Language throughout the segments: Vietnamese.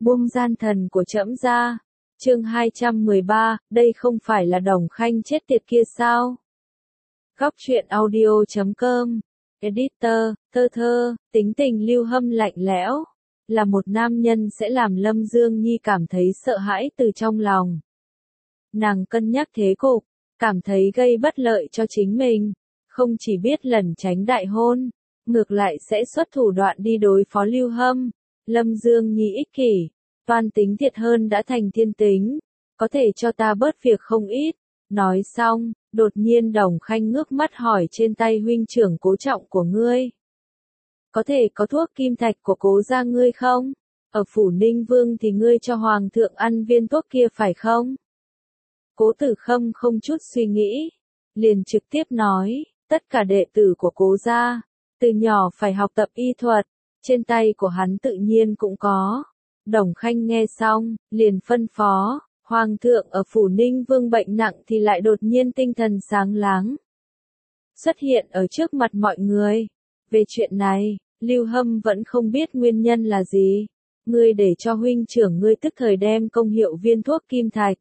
Buông gian thần của trẫm ra. Chương 213, đây không phải là Đồng Khanh chết tiệt kia sao? Góc truyện audio.com. Editor, thơ, tính tình Lưu Hâm lạnh lẽo, là một nam nhân sẽ làm Lâm Dương Nhi cảm thấy sợ hãi từ trong lòng. Nàng cân nhắc thế cục, cảm thấy gây bất lợi cho chính mình, không chỉ biết lẩn tránh đại hôn, ngược lại sẽ xuất thủ đoạn đi đối phó Lưu Hâm. Lâm Dương Nhi ích kỷ, toan tính thiệt hơn đã thành thiên tính, có thể cho ta bớt việc không ít. Nói xong, đột nhiên Đồng Khanh ngước mắt hỏi trên tay huynh trưởng Cố Trọng của ngươi. Có thể có thuốc kim thạch của Cố gia ngươi không? Ở phủ Ninh Vương thì ngươi cho hoàng thượng ăn viên thuốc kia phải không? Cố Tử Khâm không chút suy nghĩ, liền trực tiếp nói, tất cả đệ tử của Cố gia, từ nhỏ phải học tập y thuật, trên tay của hắn tự nhiên cũng có. Đồng Khanh nghe xong, liền phân phó, hoàng thượng ở phủ Ninh Vương bệnh nặng thì lại đột nhiên tinh thần sáng láng, xuất hiện ở trước mặt mọi người. Về chuyện này, Lưu Hâm vẫn không biết nguyên nhân là gì. Ngươi để cho huynh trưởng ngươi tức thời đem công hiệu viên thuốc kim thạch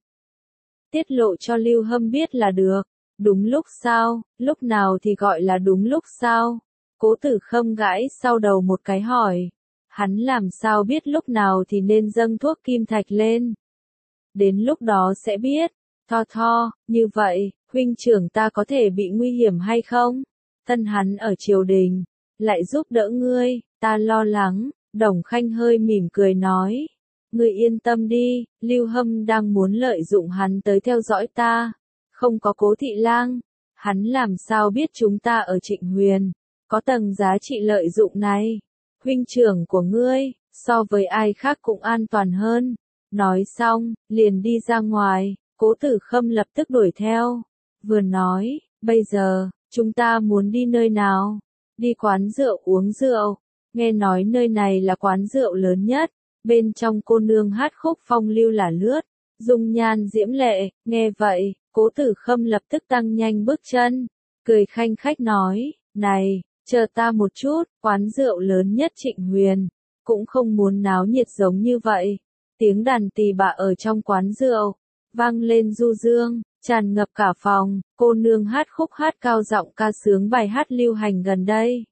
tiết lộ cho Lưu Hâm biết là được. Đúng lúc sao? Lúc nào thì gọi là đúng lúc sao? Cố Tử Khâm gãi sau đầu một cái hỏi. Hắn làm sao biết lúc nào thì nên dâng thuốc kim thạch lên? Đến lúc đó sẽ biết. Tho, như vậy, huynh trưởng ta có thể bị nguy hiểm hay không? Thân hắn ở triều đình, lại giúp đỡ ngươi, ta lo lắng. Đồng Khanh hơi mỉm cười nói. Ngươi yên tâm đi, Lưu Hâm đang muốn lợi dụng hắn tới theo dõi ta. Không có Cố Thị Lang, hắn làm sao biết chúng ta ở Trịnh Huyền có tầng giá trị lợi dụng này. Huynh trưởng của ngươi, so với ai khác cũng an toàn hơn. Nói xong, liền đi ra ngoài. Cố Tử Khâm lập tức đuổi theo. Vừa nói, bây giờ, chúng ta muốn đi nơi nào? Đi quán rượu uống rượu. Nghe nói nơi này là quán rượu lớn nhất. Bên trong cô nương hát khúc phong lưu là lướt, dung nhan diễm lệ. Nghe vậy, Cố Tử Khâm lập tức tăng nhanh bước chân, cười khanh khách nói, này, chờ ta một chút, quán rượu lớn nhất Trịnh Huyền, cũng không muốn náo nhiệt giống như vậy. Tiếng đàn tỳ bà ở trong quán rượu, vang lên du dương, tràn ngập cả phòng, cô nương hát khúc hát cao giọng ca sướng bài hát lưu hành gần đây.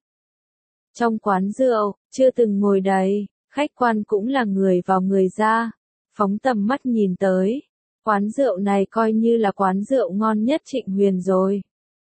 Trong quán rượu, chưa từng ngồi đầy, khách quan cũng là người vào người ra, phóng tầm mắt nhìn tới. Quán rượu này coi như là quán rượu ngon nhất Trịnh Huyền rồi.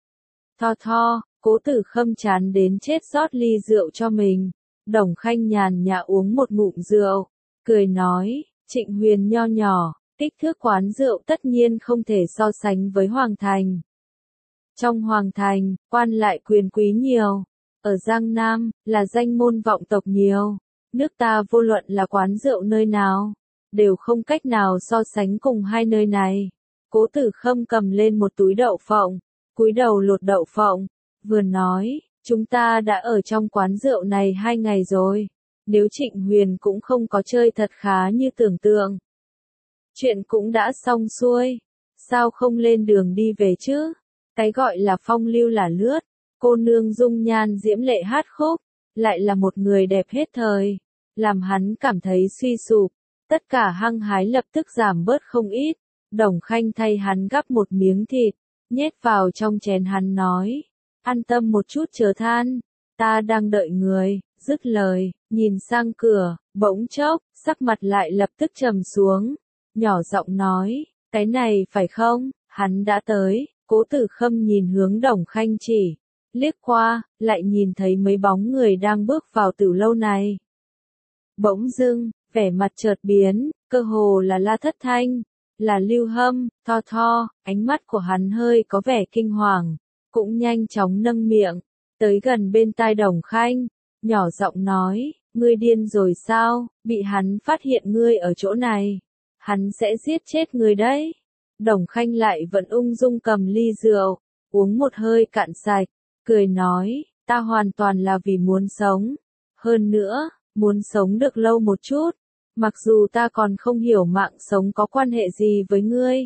Tho, Cố Tử Khâm chán đến chết rót ly rượu cho mình. Đồng Khanh nhàn nhã uống một ngụm rượu, cười nói, Trịnh Huyền nho nhỏ, kích thước quán rượu tất nhiên không thể so sánh với Hoàng Thành. Trong Hoàng Thành, quan lại quyền quý nhiều, ở Giang Nam, là danh môn vọng tộc nhiều. Nước ta vô luận là quán rượu nơi nào, đều không cách nào so sánh cùng hai nơi này. Cố Tử Khâm cầm lên một túi đậu phộng, cúi đầu lột đậu phộng, vừa nói, chúng ta đã ở trong quán rượu này 2 ngày rồi. Nếu Trịnh Huyền cũng không có chơi thật khá như tưởng tượng, chuyện cũng đã xong xuôi, sao không lên đường đi về chứ? Cái gọi là phong lưu là lướt, cô nương dung nhan diễm lệ hát khúc, lại là một người đẹp hết thời, làm hắn cảm thấy suy sụp. Tất cả hăng hái lập tức giảm bớt không ít. Đồng Khanh thay hắn gắp một miếng thịt, nhét vào trong chén hắn nói, an tâm một chút chớ than, ta đang đợi người. Dứt lời, nhìn sang cửa, bỗng chốc, sắc mặt lại lập tức trầm xuống, nhỏ giọng nói, cái này phải không? Hắn đã tới. Cố Tử Khâm nhìn hướng Đồng Khanh chỉ, liếc qua, lại nhìn thấy mấy bóng người đang bước vào tử lâu này. Bỗng dưng, vẻ mặt chợt biến, cơ hồ là La Thất Thanh, là Lưu Hâm. Tho, ánh mắt của hắn hơi có vẻ kinh hoàng, cũng nhanh chóng nâng miệng, tới gần bên tai Đồng Khanh, nhỏ giọng nói, ngươi điên rồi sao? Bị hắn phát hiện ngươi ở chỗ này, hắn sẽ giết chết ngươi đấy. Đồng Khanh lại vẫn ung dung cầm ly rượu, uống một hơi cạn sạch, cười nói, ta hoàn toàn là vì muốn sống. Hơn nữa, muốn sống được lâu một chút, mặc dù ta còn không hiểu mạng sống có quan hệ gì với ngươi.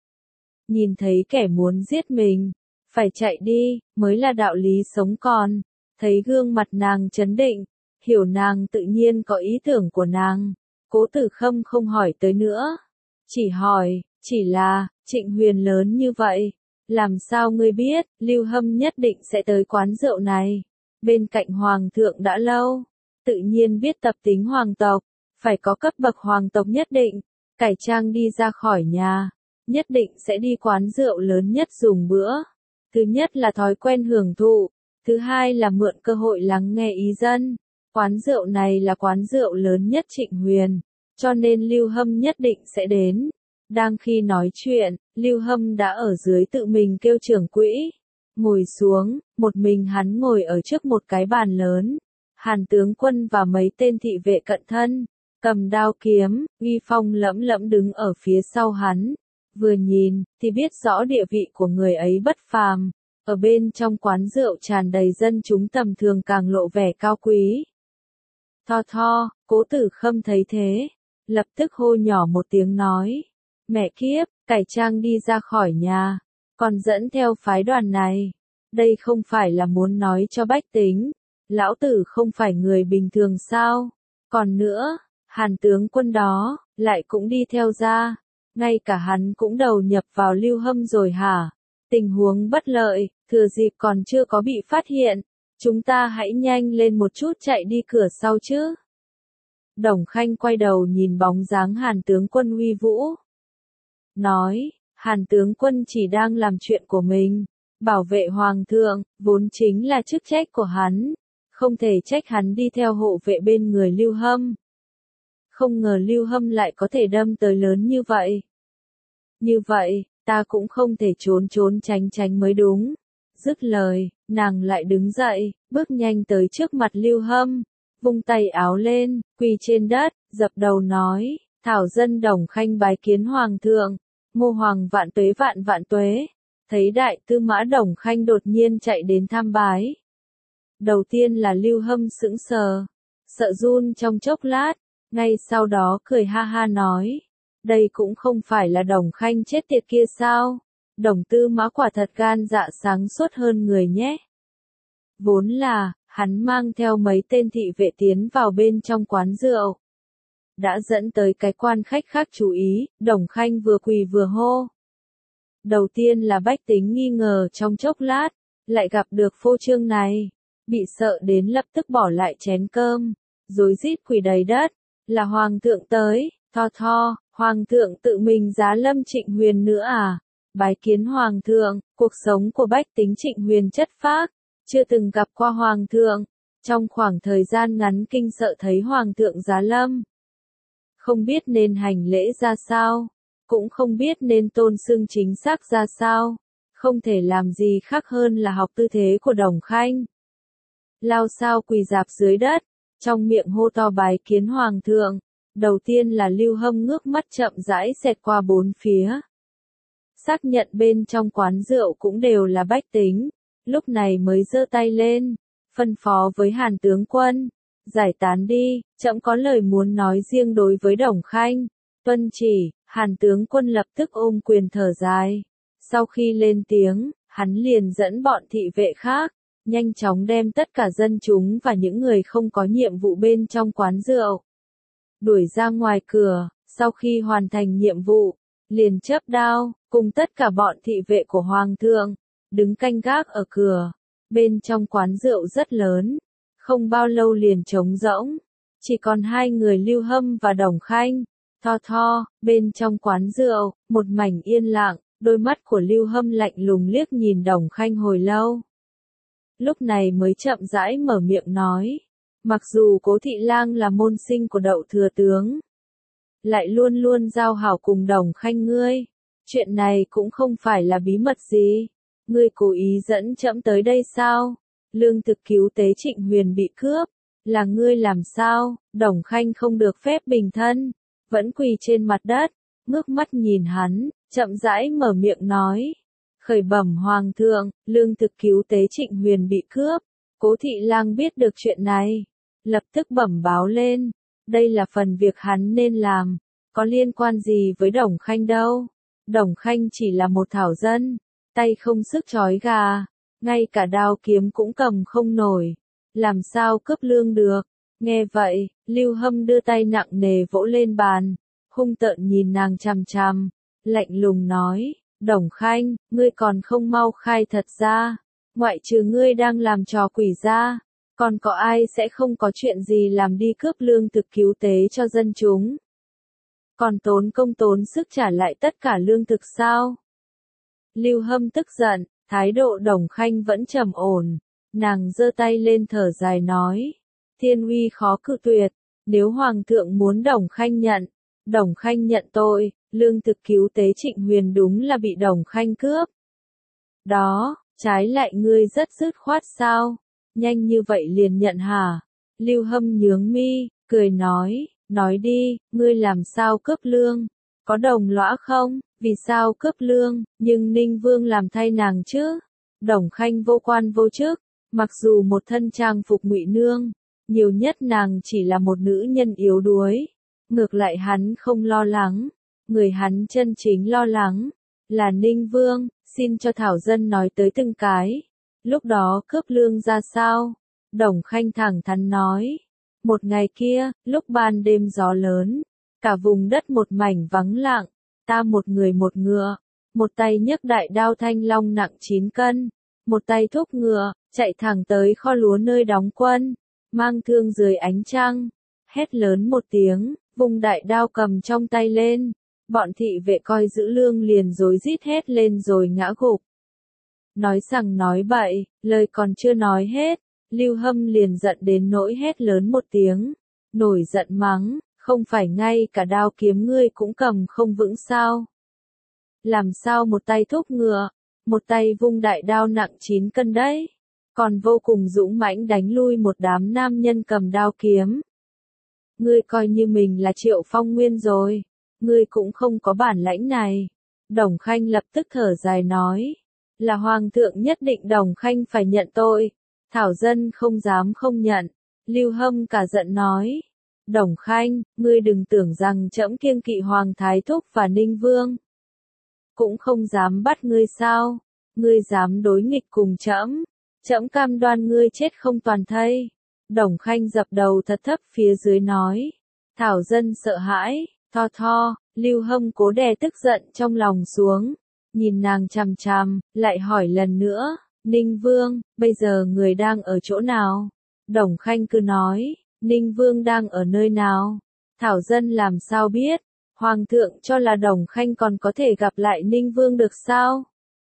Nhìn thấy kẻ muốn giết mình, phải chạy đi, mới là đạo lý sống còn. Thấy gương mặt nàng chấn định, hiểu nàng tự nhiên có ý tưởng của nàng. Cố Tử Khâm không hỏi tới nữa. Chỉ hỏi, chỉ là, Trịnh Huyền lớn như vậy. Làm sao ngươi biết, Lưu Hâm nhất định sẽ tới quán rượu này. Bên cạnh Hoàng thượng đã lâu. Tự nhiên biết tập tính hoàng tộc. Phải có cấp bậc hoàng tộc nhất định. Cải trang đi ra khỏi nhà. Nhất định sẽ đi quán rượu lớn nhất dùng bữa. Thứ nhất là thói quen hưởng thụ. Thứ hai là mượn cơ hội lắng nghe ý dân. Quán rượu này là quán rượu lớn nhất Trịnh Huyền. Cho nên Lưu Hâm nhất định sẽ đến. Đang khi nói chuyện, Lưu Hâm đã ở dưới tự mình kêu trưởng quỹ. Ngồi xuống, một mình hắn ngồi ở trước một cái bàn lớn. Hàn tướng quân và mấy tên thị vệ cận thân, cầm đao kiếm, uy phong lẫm lẫm đứng ở phía sau hắn. Vừa nhìn, thì biết rõ địa vị của người ấy bất phàm. Ở bên trong quán rượu tràn đầy dân chúng tầm thường càng lộ vẻ cao quý. Tho tho, Cố Tử Khâm thấy thế. Lập tức hô nhỏ một tiếng nói. Mẹ kiếp, cải trang đi ra khỏi nhà. Còn dẫn theo phái đoàn này. Đây không phải là muốn nói cho bách tính. Lão tử không phải người bình thường sao? Còn nữa, Hàn tướng quân đó, lại cũng đi theo ra. Ngay cả hắn cũng đầu nhập vào Lưu Hâm rồi hả? Tình huống bất lợi, thừa dịp còn chưa có bị phát hiện. Chúng ta hãy nhanh lên một chút chạy đi cửa sau chứ. Đồng Khanh quay đầu nhìn bóng dáng Hàn tướng quân uy vũ. Nói, Hàn tướng quân chỉ đang làm chuyện của mình. Bảo vệ hoàng thượng, vốn chính là chức trách của hắn. Không thể trách hắn đi theo hộ vệ bên người Lưu Hâm. Không ngờ Lưu Hâm lại có thể đâm tới lớn như vậy. Như vậy, ta cũng không thể trốn tránh tránh mới đúng. Dứt lời, nàng lại đứng dậy, bước nhanh tới trước mặt Lưu Hâm. Vung tay áo lên, quỳ trên đất, dập đầu nói, thảo dân Đồng Khanh bái kiến hoàng thượng, Ngô hoàng vạn tuế. Thấy đại tư mã Đồng Khanh đột nhiên chạy đến tham bái. Đầu tiên là Lưu Hâm sững sờ, sợ run trong chốc lát, ngay sau đó cười ha ha nói, đây cũng không phải là Đồng Khanh chết tiệt kia sao? Đồng tư mã quả thật gan dạ sáng suốt hơn người nhé. Vốn là, hắn mang theo mấy tên thị vệ tiến vào bên trong quán rượu. Đã dẫn tới cái quan khách khác chú ý, Đồng Khanh vừa quỳ vừa hô. Đầu tiên là bách tính nghi ngờ trong chốc lát, lại gặp được phô trương này. Bị sợ đến lập tức bỏ lại chén cơm, rối rít quỳ đầy đất, là hoàng thượng tới, tho, hoàng thượng tự mình giá lâm Trịnh Huyền nữa à? Bái kiến hoàng thượng, cuộc sống của bách tính Trịnh Huyền chất phác, chưa từng gặp qua hoàng thượng, trong khoảng thời gian ngắn kinh sợ thấy hoàng thượng giá lâm. Không biết nên hành lễ ra sao, cũng không biết nên tôn xưng chính xác ra sao, không thể làm gì khác hơn là học tư thế của Đồng Khanh. Lao sao quỳ rạp dưới đất, trong miệng hô to bái kiến hoàng thượng. Đầu tiên là Lưu Hâm ngước mắt chậm rãi xẹt qua bốn phía. Xác nhận bên trong quán rượu cũng đều là bách tính, lúc này mới giơ tay lên, phân phó với Hàn tướng quân, giải tán đi, trẫm có lời muốn nói riêng đối với Đồng Khanh. Tuân chỉ, Hàn tướng quân lập tức ôm quyền thở dài. Sau khi lên tiếng, hắn liền dẫn bọn thị vệ khác, nhanh chóng đem tất cả dân chúng và những người không có nhiệm vụ bên trong quán rượu đuổi ra ngoài cửa. Sau khi hoàn thành nhiệm vụ, liền chớp đao, cùng tất cả bọn thị vệ của hoàng thượng, đứng canh gác ở cửa. Bên trong quán rượu rất lớn, không bao lâu liền trống rỗng, chỉ còn hai người Lưu Hâm và Đồng Khanh. Tho, bên trong quán rượu, một mảnh yên lặng, đôi mắt của Lưu Hâm lạnh lùng liếc nhìn Đồng Khanh hồi lâu. Lúc này mới chậm rãi mở miệng nói, mặc dù Cố Thị Lang là môn sinh của Đậu thừa tướng, lại luôn luôn giao hảo cùng Đồng Khanh ngươi, chuyện này cũng không phải là bí mật gì, ngươi cố ý dẫn trẫm tới đây sao? Lương thực cứu tế Trịnh Huyền bị cướp, là ngươi làm sao? Đồng Khanh không được phép bình thân, vẫn quỳ trên mặt đất, ngước mắt nhìn hắn, chậm rãi mở miệng nói. Khởi bẩm hoàng thượng, lương thực cứu tế Trịnh Huyền bị cướp. Cố Thị Lang biết được chuyện này, lập tức bẩm báo lên. Đây là phần việc hắn nên làm, có liên quan gì với Đồng Khanh đâu. Đồng Khanh chỉ là một thảo dân, tay không sức trói gà, ngay cả đao kiếm cũng cầm không nổi, làm sao cướp lương được. Nghe vậy, Lưu Hâm đưa tay nặng nề vỗ lên bàn, hung tợn nhìn nàng chằm chằm, lạnh lùng nói, Đồng Khanh, ngươi còn không mau khai thật ra, ngoại trừ ngươi đang làm trò quỷ ra, còn có ai sẽ không có chuyện gì làm đi cướp lương thực cứu tế cho dân chúng. Còn tốn công tốn sức trả lại tất cả lương thực sao? Lưu Hâm tức giận, thái độ Đồng Khanh vẫn trầm ổn, nàng giơ tay lên thở dài nói, thiên uy khó cự tuyệt, nếu Hoàng thượng muốn Đồng Khanh nhận, Đồng Khanh nhận tội, lương thực cứu tế Trịnh Huyền đúng là bị Đồng Khanh cướp. Đó, trái lại ngươi rất dứt khoát sao? Nhanh như vậy liền nhận hả? Lưu Hâm nhướng mi, cười nói đi, ngươi làm sao cướp lương? Có đồng lõa không? Vì sao cướp lương? Nhưng Ninh Vương làm thay nàng chứ? Đồng Khanh vô quan vô chức, mặc dù một thân trang phục ngụy nương, nhiều nhất nàng chỉ là một nữ nhân yếu đuối. Ngược lại hắn không lo lắng, người hắn chân chính lo lắng là Ninh Vương. Xin cho Thảo Dân nói tới từng cái. Lúc đó cướp lương ra sao? Đồng Khanh thẳng thắn nói. Một ngày kia, lúc ban đêm gió lớn, cả vùng đất một mảnh vắng lặng, ta một người một ngựa, một tay nhấc đại đao thanh long nặng 9 cân, một tay thúc ngựa, chạy thẳng tới kho lúa nơi đóng quân, mang thương dưới ánh trăng, hét lớn một tiếng, vùng đại đao cầm trong tay lên. Bọn thị vệ coi giữ lương liền rối rít hét lên rồi ngã gục. Nói rằng nói bậy, lời còn chưa nói hết, Lưu Hâm liền giận đến nỗi hét lớn một tiếng, nổi giận mắng, không phải ngay cả đao kiếm ngươi cũng cầm không vững sao? Làm sao một tay thúc ngựa, một tay vung đại đao nặng 9 cân đấy, còn vô cùng dũng mãnh đánh lui một đám nam nhân cầm đao kiếm. Ngươi coi như mình là Triệu Phong Nguyên rồi. Ngươi cũng không có bản lãnh này. Đồng Khanh lập tức thở dài nói. Là Hoàng thượng nhất định Đồng Khanh phải nhận tội. Thảo Dân không dám không nhận. Lưu Hâm cả giận nói. Đồng Khanh, ngươi đừng tưởng rằng trẫm kiêng kỵ Hoàng Thái Thúc và Ninh Vương. Cũng không dám bắt ngươi sao. Ngươi dám đối nghịch cùng trẫm. Trẫm cam đoan ngươi chết không toàn thây. Đồng Khanh dập đầu thật thấp phía dưới nói. Thảo Dân sợ hãi. Tho, Lưu Hâm cố đè tức giận trong lòng xuống, nhìn nàng chằm chằm, lại hỏi lần nữa, Ninh Vương, bây giờ người đang ở chỗ nào? Đồng Khanh cứ nói, Ninh Vương đang ở nơi nào? Thảo Dân làm sao biết? Hoàng thượng cho là Đồng Khanh còn có thể gặp lại Ninh Vương được sao?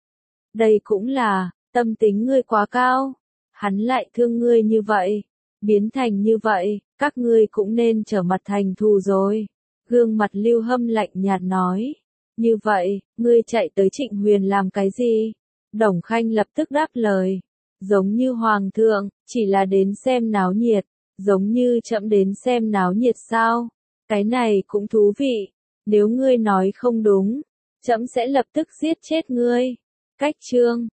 Đây cũng là, tâm tính ngươi quá cao, hắn lại thương ngươi như vậy, biến thành như vậy, các ngươi cũng nên trở mặt thành thù rồi. Gương mặt Lưu Hâm lạnh nhạt nói. Như vậy, ngươi chạy tới Trịnh Huyền làm cái gì? Đồng Khanh lập tức đáp lời. Giống như Hoàng thượng, chỉ là đến xem náo nhiệt. Giống như trẫm đến xem náo nhiệt sao? Cái này cũng thú vị. Nếu ngươi nói không đúng, trẫm sẽ lập tức giết chết ngươi. Cách chương